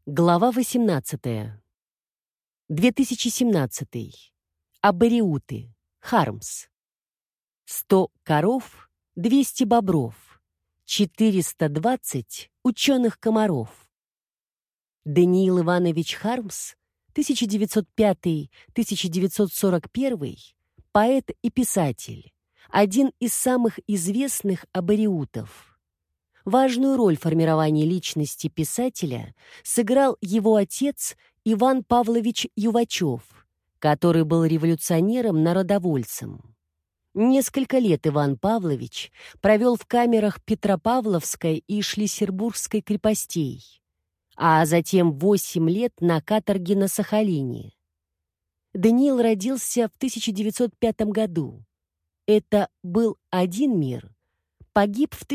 Глава 18. 2017. Абориуты. Хармс. 100 коров, 200 бобров, 420 ученых-комаров. Даниил Иванович Хармс, 1905-1941, поэт и писатель, один из самых известных абориутов. Важную роль в формировании личности писателя сыграл его отец Иван Павлович Ювачев, который был революционером-народовольцем. Несколько лет Иван Павлович провел в камерах Петропавловской и Шлиссербургской крепостей, а затем 8 лет на каторге на Сахалине. Даниил родился в 1905 году. Это был один мир. Погиб в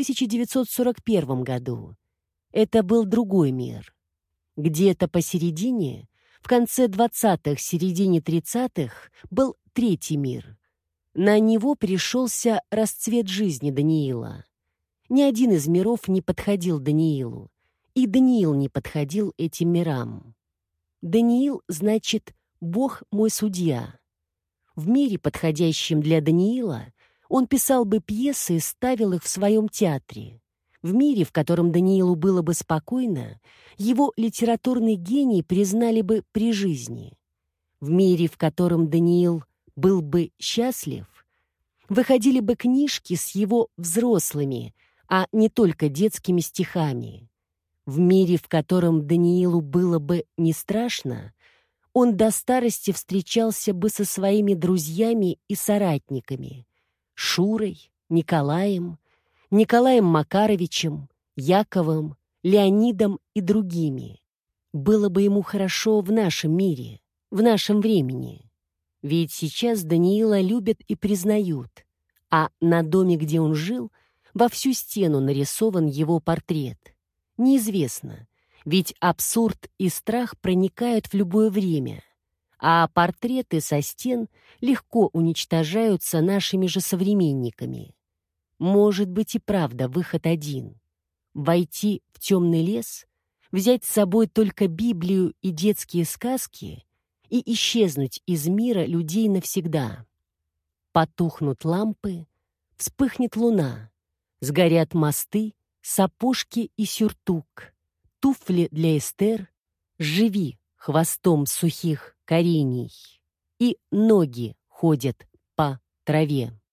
1941 году. Это был другой мир. Где-то посередине, в конце 20-х, середине 30-х, был третий мир. На него пришелся расцвет жизни Даниила. Ни один из миров не подходил Даниилу, и Даниил не подходил этим мирам. Даниил значит «Бог мой судья». В мире, подходящем для Даниила, он писал бы пьесы и ставил их в своем театре. В мире, в котором Даниилу было бы спокойно, его литературный гений признали бы при жизни. В мире, в котором Даниил был бы счастлив, выходили бы книжки с его взрослыми, а не только детскими стихами. В мире, в котором Даниилу было бы не страшно, он до старости встречался бы со своими друзьями и соратниками, Шурой, Николаем Макаровичем, Яковом, Леонидом и другими. Было бы ему хорошо в нашем мире, в нашем времени. Ведь сейчас Даниила любят и признают, а на доме, где он жил, во всю стену нарисован его портрет. Неизвестно, ведь абсурд и страх проникают в любое время, а портреты со стен легко уничтожаются нашими же современниками. Может быть и правда выход один — войти в темный лес, взять с собой только Библию и детские сказки и исчезнуть из мира людей навсегда. Потухнут лампы, вспыхнет луна, сгорят мосты, сапожки и сюртук, туфли для Эстер, живи хвостом сухих корений, и ноги ходят по траве.